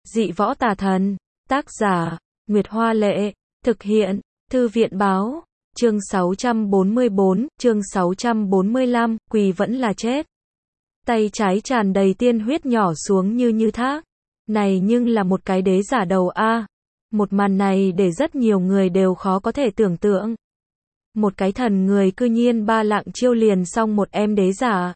Dị võ tà thần. Tác giả, Nguyệt Hoa Lệ. Thực hiện, Thư viện Báo. Chương 644, chương 645, quỳ vẫn là chết. Tay trái tràn đầy tiên huyết nhỏ xuống như thác. Này nhưng là một cái đế giả đầu a. Một màn này để rất nhiều người đều khó có thể tưởng tượng. Một cái thần người cư nhiên 3 lạng chiêu liền xong một em đế giả.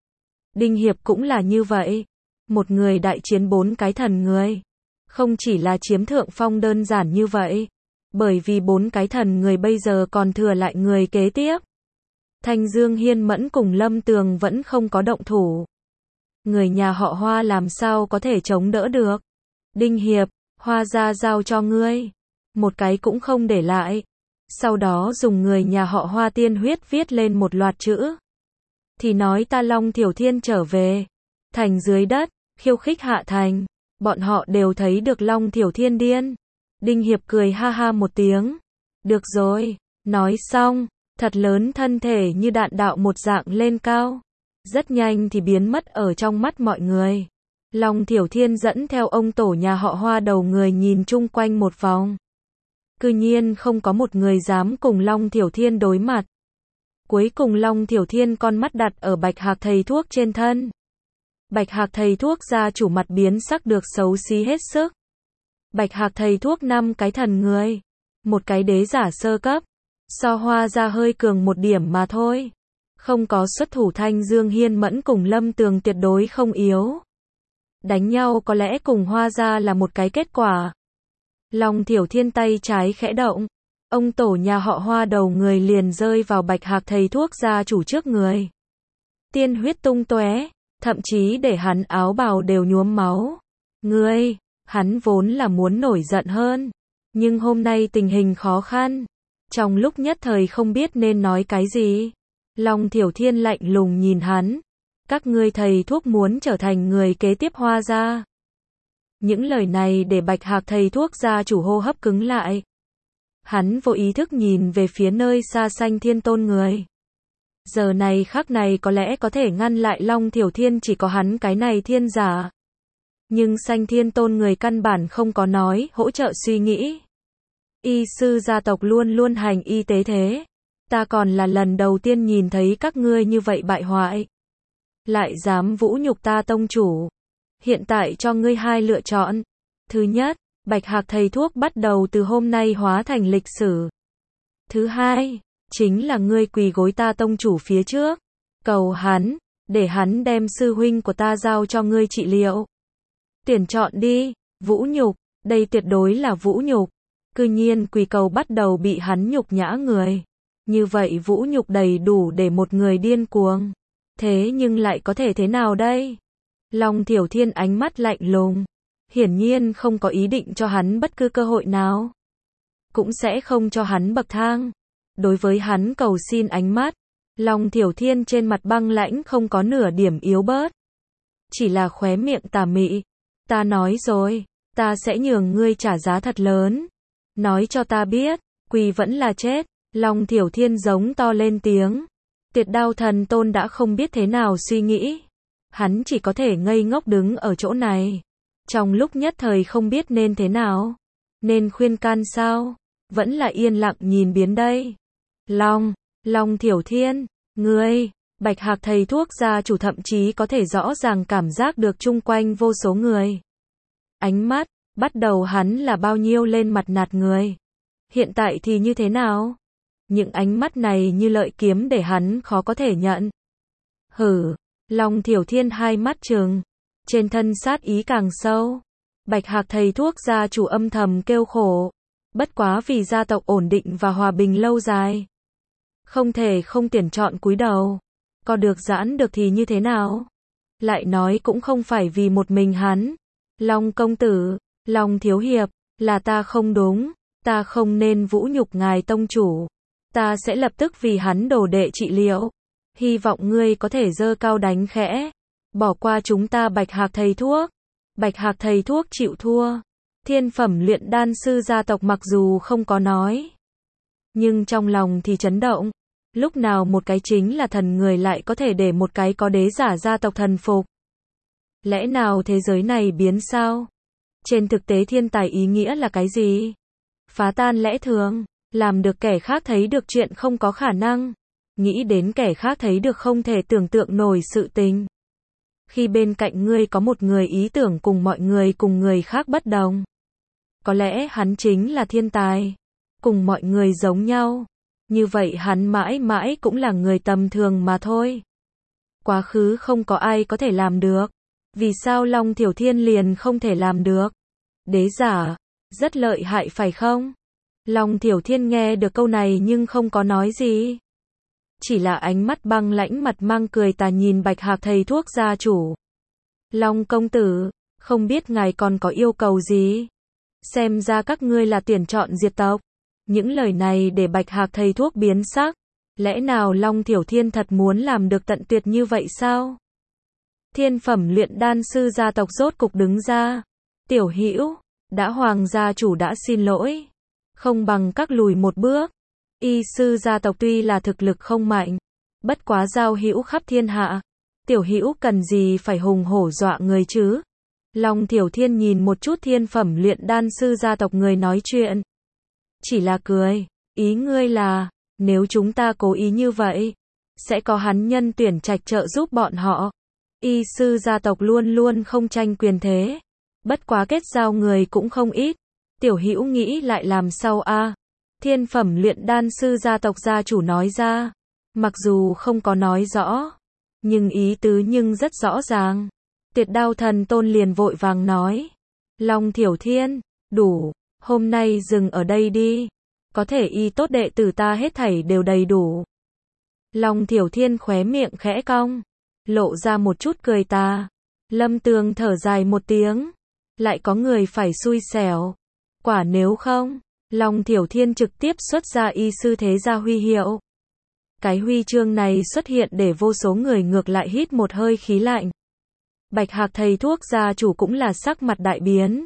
Đinh Hiệp cũng là như vậy. Một người đại chiến 4 cái thần người. Không chỉ là chiếm thượng phong đơn giản như vậy. Bởi vì 4 cái thần người bây giờ còn thừa lại người kế tiếp. Thanh Dương Hiên Mẫn cùng Lâm Tường vẫn không có động thủ. Người nhà họ Hoa làm sao có thể chống đỡ được. Đinh Hiệp, Hoa gia giao cho ngươi. Một cái cũng không để lại. Sau đó dùng người nhà họ Hoa tiên huyết viết lên một loạt chữ. Thì nói ta Long Thiểu Thiên trở về. Thành dưới đất, khiêu khích hạ thành. Bọn họ đều thấy được Long Thiểu Thiên điên. Đinh Hiệp cười ha ha một tiếng. Được rồi, nói xong, thật lớn thân thể như đạn đạo một dạng lên cao. Rất nhanh thì biến mất ở trong mắt mọi người. Long Thiểu Thiên dẫn theo ông tổ nhà họ Hoa đầu người nhìn chung quanh một vòng. Cư nhiên không có một người dám cùng Long Thiểu Thiên đối mặt. Cuối cùng Long Thiểu Thiên con mắt đặt ở Bạch Hạc thầy thuốc trên thân. Bạch Hạc thầy thuốc gia chủ mặt biến sắc được xấu xí hết sức. Bạch Hạc thầy thuốc 5 cái thần người. Một cái đế giả sơ cấp. So Hoa gia hơi cường một điểm mà thôi. Không có xuất thủ Thanh Dương Hiên Mẫn cùng Lâm Tường tuyệt đối không yếu. Đánh nhau có lẽ cùng Hoa gia là một cái kết quả. Long Thiểu Thiên tay trái khẽ động. Ông tổ nhà họ Hoa đầu người liền rơi vào Bạch Hạc thầy thuốc gia chủ trước người. Tiên huyết tung tóe, thậm chí để hắn áo bào đều nhuốm máu. Ngươi, hắn vốn là muốn nổi giận hơn. Nhưng hôm nay tình hình khó khăn. Trong lúc nhất thời không biết nên nói cái gì. Long Thiểu Thiên lạnh lùng nhìn hắn. Các ngươi thầy thuốc muốn trở thành người kế tiếp Hoa gia. Những lời này để Bạch Hạc thầy thuốc gia chủ hô hấp cứng lại. Hắn vô ý thức nhìn về phía nơi xa Sanh Thiên Tôn người. Giờ này khắc này có lẽ có thể ngăn lại Long Thiểu Thiên chỉ có hắn cái này thiên giả. Nhưng Sanh Thiên Tôn người căn bản không có nói, hỗ trợ suy nghĩ. Y sư gia tộc luôn luôn hành y tế thế. Ta còn là lần đầu tiên nhìn thấy các ngươi như vậy bại hoại. Lại dám vũ nhục ta tông chủ. Hiện tại cho ngươi 2 lựa chọn. Thứ nhất, Bạch Hạc thầy thuốc bắt đầu từ hôm nay hóa thành lịch sử. Thứ hai, chính là ngươi quỳ gối ta tông chủ phía trước. Cầu hắn, để hắn đem sư huynh của ta giao cho ngươi trị liệu. Tuyển chọn đi, vũ nhục, đây tuyệt đối là vũ nhục. Cư nhiên quỳ cầu bắt đầu bị hắn nhục nhã người. Như vậy vũ nhục đầy đủ để một người điên cuồng. Thế nhưng lại có thể thế nào đây? Long Thiểu Thiên ánh mắt lạnh lùng. Hiển nhiên không có ý định cho hắn bất cứ cơ hội nào. Cũng sẽ không cho hắn bậc thang. Đối với hắn cầu xin ánh mắt. Long Thiểu Thiên trên mặt băng lãnh không có nửa điểm yếu bớt. Chỉ là khóe miệng tà mị. Ta nói rồi, ta sẽ nhường ngươi trả giá thật lớn. Nói cho ta biết, quỳ vẫn là chết. Long Thiểu Thiên giống to lên tiếng. Tuyệt Đao Thần Tôn đã không biết thế nào suy nghĩ. Hắn chỉ có thể ngây ngốc đứng ở chỗ này. Trong lúc nhất thời không biết nên thế nào. Nên khuyên can sao? Vẫn là yên lặng nhìn biến đây. Long Thiểu Thiên, ngươi, Bạch Hạc thầy thuốc gia chủ thậm chí có thể rõ ràng cảm giác được chung quanh vô số người. Ánh mắt, bắt đầu hắn là bao nhiêu lên mặt nạt người. Hiện tại thì như thế nào? Những ánh mắt này như lợi kiếm để hắn khó có thể nhận. Hử, Long Thiểu Thiên hai mắt trừng. Trên thân sát ý càng sâu. Bạch Hạc thầy thuốc gia chủ âm thầm kêu khổ. Bất quá vì gia tộc ổn định và hòa bình lâu dài. Không thể không tuyển chọn cúi đầu. Có được giãn được thì như thế nào? Lại nói cũng không phải vì một mình hắn. Long công tử, Long thiếu hiệp, là ta không đúng. Ta không nên vũ nhục ngài tông chủ. Ta sẽ lập tức vì hắn đồ đệ trị liệu. Hy vọng ngươi có thể giơ cao đánh khẽ. Bỏ qua chúng ta Bạch Hạc thầy thuốc. Bạch Hạc thầy thuốc chịu thua. Thiên phẩm luyện đan sư gia tộc mặc dù không có nói. Nhưng trong lòng thì chấn động. Lúc nào một cái chính là thần người lại có thể để một cái có đế giả gia tộc thần phục. Lẽ nào thế giới này biến sao? Trên thực tế thiên tài ý nghĩa là cái gì? Phá tan lẽ thường, làm được kẻ khác thấy được chuyện không có khả năng, nghĩ đến kẻ khác thấy được không thể tưởng tượng nổi sự tình. Khi bên cạnh ngươi có một người ý tưởng cùng mọi người cùng người khác bất đồng, có lẽ hắn chính là thiên tài. Cùng mọi người giống nhau, như vậy hắn mãi mãi cũng là người tầm thường mà thôi. Quá khứ không có ai có thể làm được. Vì sao Long Thiểu Thiên liền không thể làm được? Đế giả, rất lợi hại phải không? Long Thiểu Thiên nghe được câu này nhưng không có nói gì. Chỉ là ánh mắt băng lãnh mặt mang cười tà nhìn Bạch Hạc thầy thuốc gia chủ. Long công tử, không biết ngài còn có yêu cầu gì? Xem ra các ngươi là tuyển chọn diệt tộc. Những lời này để Bạch Hạc thầy thuốc biến sắc. Lẽ nào Long Thiểu Thiên thật muốn làm được tận tuyệt như vậy sao? Thiên phẩm luyện đan sư gia tộc rốt cục đứng ra. Tiểu Hữu, đã Hoàng gia chủ đã xin lỗi. Không bằng các lùi một bước. Y sư gia tộc tuy là thực lực không mạnh, bất quá giao hữu khắp thiên hạ. Tiểu Hữu cần gì phải hùng hổ dọa người chứ? Long Thiểu Thiên nhìn một chút thiên phẩm luyện đan sư gia tộc người nói chuyện. Chỉ là cười, ý ngươi là, nếu chúng ta cố ý như vậy, sẽ có hắn nhân tuyển trạch trợ giúp bọn họ. Y sư gia tộc luôn luôn không tranh quyền thế, bất quá kết giao người cũng không ít. Tiểu Hữu nghĩ lại làm sao a? Thiên phẩm luyện đan sư gia tộc gia chủ nói ra, mặc dù không có nói rõ, nhưng ý tứ nhưng rất rõ ràng. Tuyệt Đao Thần Tôn liền vội vàng nói, Long Thiểu Thiên, đủ, hôm nay dừng ở đây đi. Có thể y tốt đệ tử ta hết thảy đều đầy đủ. Long Thiểu Thiên khóe miệng khẽ cong, lộ ra một chút cười tà. Lâm Tường thở dài một tiếng, lại có người phải xui xẻo. Quả nếu không, Long Thiểu Thiên trực tiếp xuất ra y sư thế gia huy hiệu. Cái huy chương này xuất hiện để vô số người ngược lại hít một hơi khí lạnh. Bạch Hạc thầy thuốc gia chủ cũng là sắc mặt đại biến.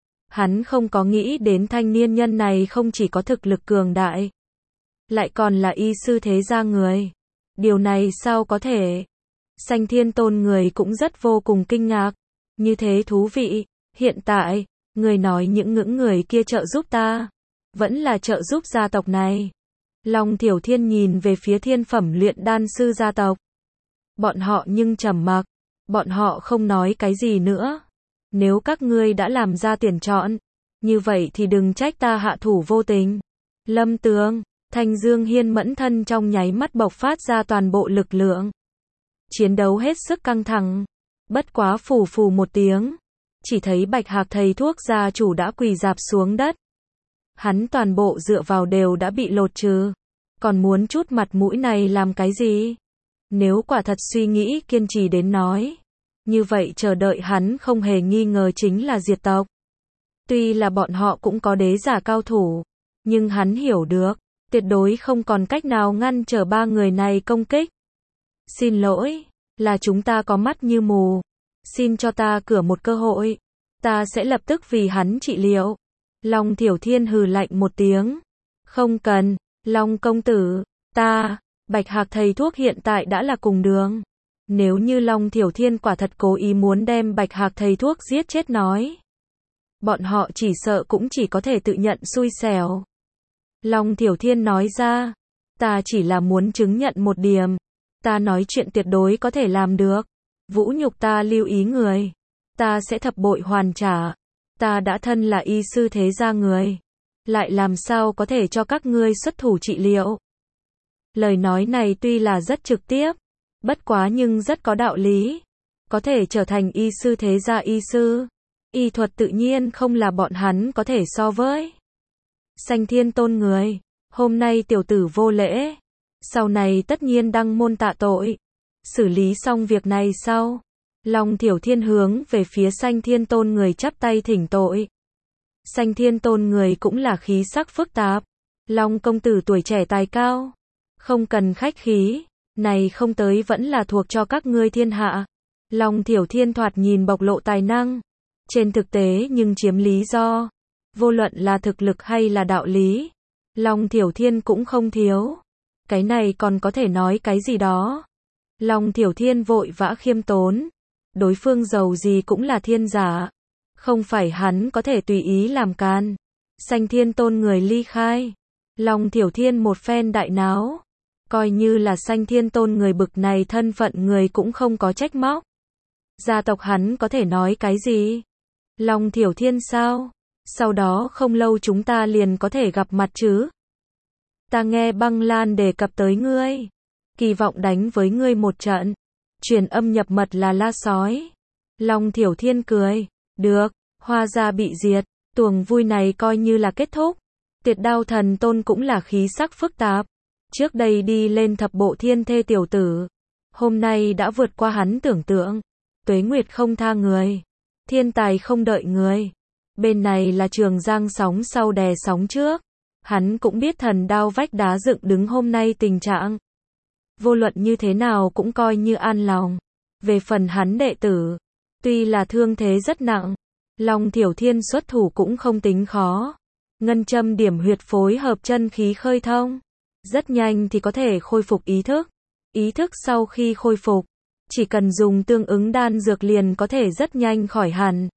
Hắn không có nghĩ đến thanh niên nhân này không chỉ có thực lực cường đại, lại còn là y sư thế gia người. Điều này sao có thể? Sanh Thiên Tôn người cũng rất vô cùng kinh ngạc. Như thế thú vị, hiện tại, người nói những người kia trợ giúp ta, vẫn là trợ giúp gia tộc này. Long Thiểu Thiên nhìn về phía thiên phẩm luyện đan sư gia tộc. Bọn họ nhưng trầm mặc, bọn họ không nói cái gì nữa. Nếu các ngươi đã làm ra tuyển chọn, như vậy thì đừng trách ta hạ thủ vô tình. Lâm Tường, Thanh Dương Hiên mẫn thân trong nháy mắt bộc phát ra toàn bộ lực lượng. Chiến đấu hết sức căng thẳng. Bất quá phù phù một tiếng, chỉ thấy Bạch Hạc thầy thuốc gia chủ đã quỳ rạp xuống đất. Hắn toàn bộ dựa vào đều đã bị lột trừ. Còn muốn chút mặt mũi này làm cái gì? Nếu quả thật suy nghĩ kiên trì đến nói, như vậy chờ đợi hắn không hề nghi ngờ chính là diệt tộc. Tuy là bọn họ cũng có đế giả cao thủ, nhưng hắn hiểu được, tuyệt đối không còn cách nào ngăn trở ba người này công kích. Xin lỗi, là chúng ta có mắt như mù. Xin cho ta cửa một cơ hội. Ta sẽ lập tức vì hắn trị liệu. Long Thiểu Thiên hừ lạnh một tiếng. Không cần, Long công tử, ta, Bạch Hạc thầy thuốc hiện tại đã là cùng đường. Nếu như Long Thiểu Thiên quả thật cố ý muốn đem Bạch Hạc thầy thuốc giết chết nói, bọn họ chỉ sợ cũng chỉ có thể tự nhận xui xẻo. Long Thiểu Thiên nói ra, ta chỉ là muốn chứng nhận một điểm. Ta nói chuyện tuyệt đối có thể làm được. Vũ nhục ta lưu ý người, ta sẽ thập bội hoàn trả. Ta đã thân là y sư thế gia người, lại làm sao có thể cho các ngươi xuất thủ trị liệu. Lời nói này tuy là rất trực tiếp, bất quá nhưng rất có đạo lý. Có thể trở thành y sư thế gia y sư, y thuật tự nhiên không là bọn hắn có thể so với. Sanh Thiên Tôn người, hôm nay tiểu tử vô lễ, sau này tất nhiên đăng môn tạ tội. Xử lý xong việc này sau, Long Thiểu Thiên hướng về phía Sanh Thiên Tôn người chắp tay thỉnh tội. Sanh Thiên Tôn người cũng là khí sắc phức tạp. Long công tử tuổi trẻ tài cao, không cần khách khí, này không tới vẫn là thuộc cho các ngươi thiên hạ. Long Thiểu Thiên thoạt nhìn bộc lộ tài năng, trên thực tế nhưng chiếm lý do. Vô luận là thực lực hay là đạo lý, Long Thiểu Thiên cũng không thiếu. Cái này còn có thể nói cái gì đó. Long Thiểu Thiên vội vã khiêm tốn. Đối phương giàu gì cũng là thiên giả. Không phải hắn có thể tùy ý làm can. Sanh Thiên Tôn người ly khai. Long Thiểu Thiên một phen đại náo. Coi như là Sanh Thiên Tôn người bực này thân phận người cũng không có trách móc. Gia tộc hắn có thể nói cái gì? Long Thiểu Thiên sao? Sau đó không lâu chúng ta liền có thể gặp mặt chứ? Ta nghe Băng Lan đề cập tới ngươi. Kỳ vọng đánh với ngươi một trận. Truyền âm nhập mật là la sói. Long Thiểu Thiên cười. Được, Hoa gia bị diệt. Tuồng vui này coi như là kết thúc. Tiệt Đao Thần Tôn cũng là khí sắc phức tạp. Trước đây đi lên thập bộ thiên thê tiểu tử. Hôm nay đã vượt qua hắn tưởng tượng. Tuế Nguyệt không tha người. Thiên tài không đợi người. Bên này là Trường Giang sóng sau đè sóng trước. Hắn cũng biết thần đao vách đá dựng đứng hôm nay tình trạng. Vô luận như thế nào cũng coi như an lòng. Về phần hắn đệ tử. Tuy là thương thế rất nặng. Long Thiểu Thiên xuất thủ cũng không tính khó. Ngân châm điểm huyệt phối hợp chân khí khơi thông. Rất nhanh thì có thể khôi phục ý thức. Ý thức sau khi khôi phục. Chỉ cần dùng tương ứng đan dược liền có thể rất nhanh khỏi hẳn.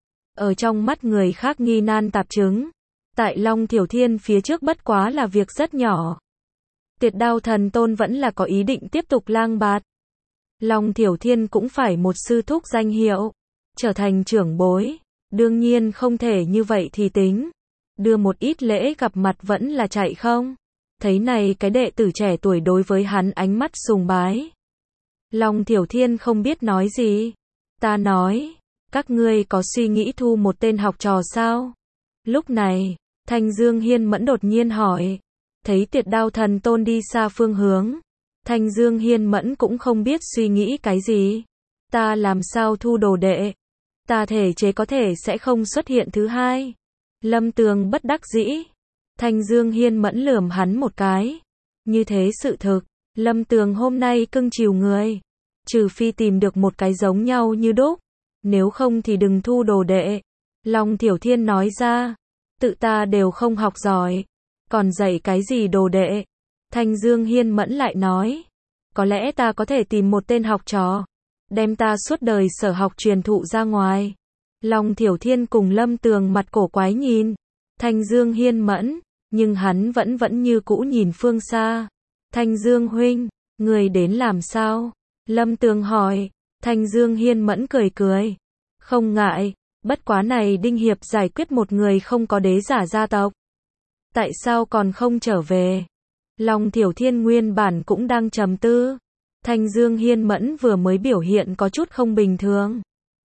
Ở trong mắt người khác nghi nan tạp chứng. Tại Long Thiểu Thiên phía trước bất quá là việc rất nhỏ. Tiệt Đao Thần Tôn vẫn là có ý định tiếp tục lang bạt. Long Thiểu Thiên cũng phải một sư thúc danh hiệu. Trở thành trưởng bối. Đương nhiên không thể như vậy thì tính. Đưa một ít lễ gặp mặt vẫn là chạy không. Thấy này cái đệ tử trẻ tuổi đối với hắn ánh mắt sùng bái. Long Thiểu Thiên không biết nói gì. Ta nói, các ngươi có suy nghĩ thu một tên học trò sao? Lúc này, Thanh Dương Hiên Mẫn đột nhiên hỏi. Thấy Tiệt Đao Thần Tôn đi xa phương hướng. Thanh Dương Hiên Mẫn cũng không biết suy nghĩ cái gì. Ta làm sao thu đồ đệ? Ta thể chế có thể sẽ không xuất hiện thứ hai. Lâm Tường bất đắc dĩ. Thanh Dương Hiên Mẫn lườm hắn một cái. Như thế sự thực, Lâm Tường hôm nay cưng chiều người. Trừ phi tìm được một cái giống nhau như đúc. Nếu không thì đừng thu đồ đệ. Long Thiểu Thiên nói ra. Tự ta đều không học giỏi. Còn dạy cái gì đồ đệ? Thanh Dương Hiên Mẫn lại nói. Có lẽ ta có thể tìm một tên học trò. Đem ta suốt đời sở học truyền thụ ra ngoài. Long Thiểu Thiên cùng Lâm Tường mặt cổ quái nhìn. Thanh Dương Hiên Mẫn. Nhưng hắn vẫn như cũ nhìn phương xa. Thanh Dương huynh. Người đến làm sao? Lâm Tường hỏi. Thanh Dương Hiên Mẫn cười cười. Không ngại. Bất quá này Đinh Hiệp giải quyết một người không có đế giả gia tộc. Tại sao còn không trở về? Long Thiểu Thiên nguyên bản cũng đang trầm tư. Thanh Dương Hiên Mẫn vừa mới biểu hiện có chút không bình thường.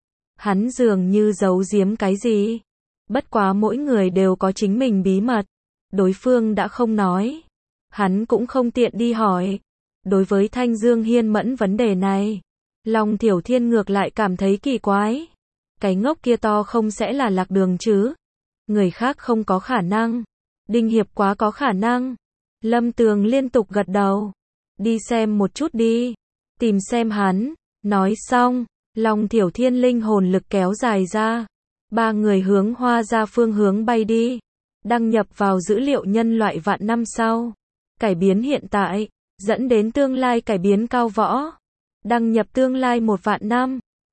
Hắn dường như giấu giếm cái gì. Bất quá mỗi người đều có chính mình bí mật. Đối phương đã không nói. Hắn cũng không tiện đi hỏi. Đối với Thanh Dương Hiên Mẫn vấn đề này, Long Thiểu Thiên ngược lại cảm thấy kỳ quái. Cái ngốc kia to không sẽ là lạc đường chứ? Người khác không có khả năng. Đinh Hiệp quá có khả năng. Lâm Tường liên tục gật đầu. Đi xem một chút đi. Tìm xem hắn. Nói xong, Long Thiểu Thiên linh hồn lực kéo dài ra. Ba người hướng Hoa gia phương hướng bay đi. Đăng nhập vào dữ liệu nhân loại vạn năm sau. Cải biến hiện tại, dẫn đến tương lai cải biến cao võ. Đăng nhập tương lai 1 vạn năm.